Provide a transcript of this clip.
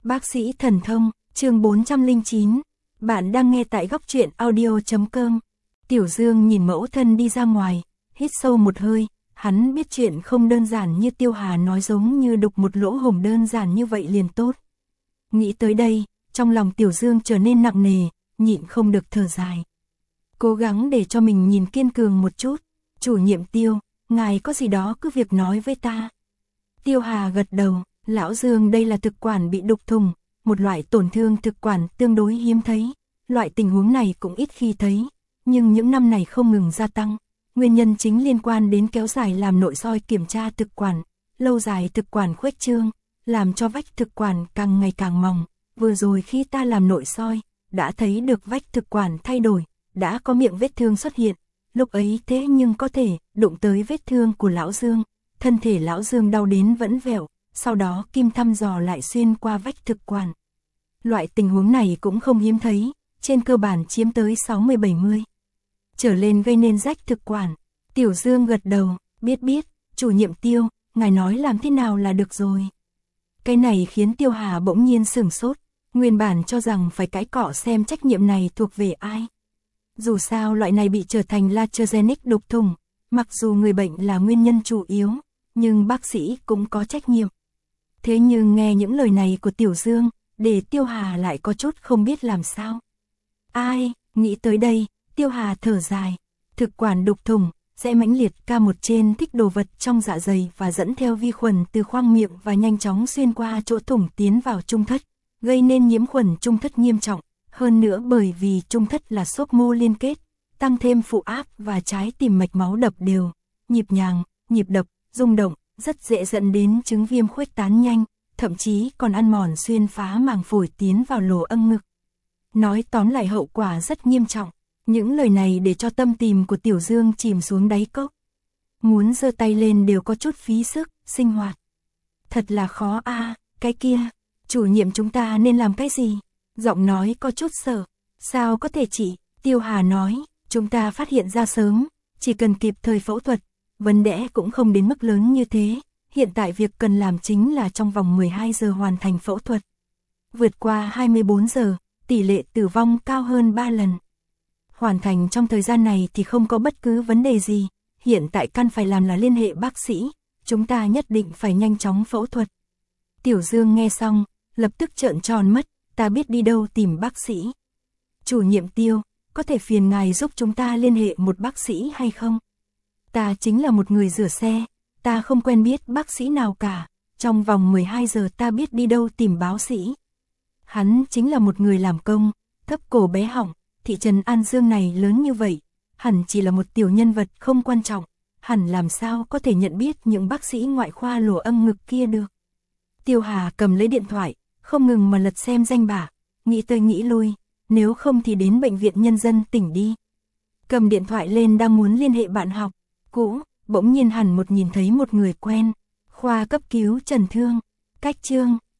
Bác sĩ thần thông, chương 409. Bạn đang nghe tại góc truyện audio.com. Tiểu Dương nhìn mẫu thân đi ra ngoài, hít sâu một hơi, hắn biết chuyện không đơn giản như Tiêu Hà nói, giống như đục một lỗ hổng đơn giản như vậy liền tốt. Nghĩ tới đây, trong lòng Tiểu Dương trở nên nặng nề, nhịn không được thở dài. Cố gắng để cho mình nhìn kiên cường một chút. Chủ nhiệm Tiêu, ngài có gì đó cứ việc nói với ta. Tiêu Hà gật đầu. Lão Dương, đây là thực quản bị đục thùng, một loại tổn thương thực quản tương đối hiếm thấy. Loại tình huống này cũng ít khi thấy, nhưng những năm này không ngừng gia tăng. Nguyên nhân chính liên quan đến kéo dài làm nội soi kiểm tra thực quản, lâu dài thực quản khuếch trương, làm cho vách thực quản càng ngày càng mỏng. Vừa rồi khi ta làm nội soi, đã thấy được vách thực quản thay đổi, đã có miệng vết thương xuất hiện. Lúc ấy thế nhưng có thể đụng tới vết thương của Lão Dương, thân thể Lão Dương đau đến vẫn vẹo. Sau đó kim thăm dò lại xuyên qua vách thực quản. Loại tình huống này cũng không hiếm thấy, trên cơ bản chiếm tới 60-70 trở lên gây nên rách thực quản. Tiểu Dương gật đầu, biết, chủ nhiệm Tiêu, ngài nói làm thế nào là được rồi. Cái này khiến Tiêu Hà bỗng nhiên sửng sốt, nguyên bản cho rằng phải cãi cọ xem trách nhiệm này thuộc về ai. Dù sao loại này bị trở thành latrogenic đục thùng, mặc dù người bệnh là nguyên nhân chủ yếu, nhưng bác sĩ cũng có trách nhiệm. Thế nhưng nghe những lời này của Tiểu Dương, để Tiêu Hà lại có chút không biết làm sao. Ai, nghĩ tới đây, Tiêu Hà thở dài. Thực quản đục thùng, sẽ mãnh liệt K1 trên thích đồ vật trong dạ dày và dẫn theo vi khuẩn từ khoang miệng và nhanh chóng xuyên qua chỗ thủng tiến vào trung thất, gây nên nhiễm khuẩn trung thất nghiêm trọng. Hơn nữa bởi vì trung thất là xốp mô liên kết, tăng thêm phụ áp và trái tim mạch máu đập đều, nhịp nhàng, nhịp đập, rung động, rất dễ dẫn đến chứng viêm khuếch tán nhanh, thậm chí còn ăn mòn xuyên phá màng phổi tiến vào lỗ âm ngực. Nói tóm lại hậu quả rất nghiêm trọng. Những lời này để cho tâm tìm của Tiểu Dương chìm xuống đáy cốc. Muốn giơ tay lên đều có chút phí sức, sinh hoạt. Thật là khó a, cái kia, chủ nhiệm chúng ta nên làm cái gì? Giọng nói có chút sợ. Sao có thể chị? Tiêu Hà nói, chúng ta phát hiện ra sớm, chỉ cần kịp thời phẫu thuật. Vấn đề cũng không đến mức lớn như thế, hiện tại việc cần làm chính là trong vòng 12 giờ hoàn thành phẫu thuật. Vượt qua 24 giờ, tỷ lệ tử vong cao hơn 3 lần. Hoàn thành trong thời gian này thì không có bất cứ vấn đề gì, hiện tại căn phải làm là liên hệ bác sĩ, chúng ta nhất định phải nhanh chóng phẫu thuật. Tiểu Dương nghe xong, lập tức trợn tròn mắt, ta biết đi đâu tìm bác sĩ. Chủ nhiệm Tiêu, có thể phiền ngài giúp chúng ta liên hệ một bác sĩ hay không? Ta chính là một người rửa xe, ta không quen biết bác sĩ nào cả, trong vòng 12 giờ ta biết đi đâu tìm bác sĩ. Hắn chính là một người làm công, thấp cổ bé họng, thị trấn An Dương này lớn như vậy, hẳn chỉ là một tiểu nhân vật không quan trọng, hẳn làm sao có thể nhận biết những bác sĩ ngoại khoa lỗ âm ngực kia được. Tiêu Hà cầm lấy điện thoại, không ngừng mà lật xem danh bạ, nghĩ tới nghĩ lui, nếu không thì đến bệnh viện nhân dân tỉnh đi. Cầm điện thoại lên đang muốn liên hệ bạn học cũ, bỗng nhiên hẳn nhìn thấy một người quen, khoa cấp cứu chẩn thương, cách Trương,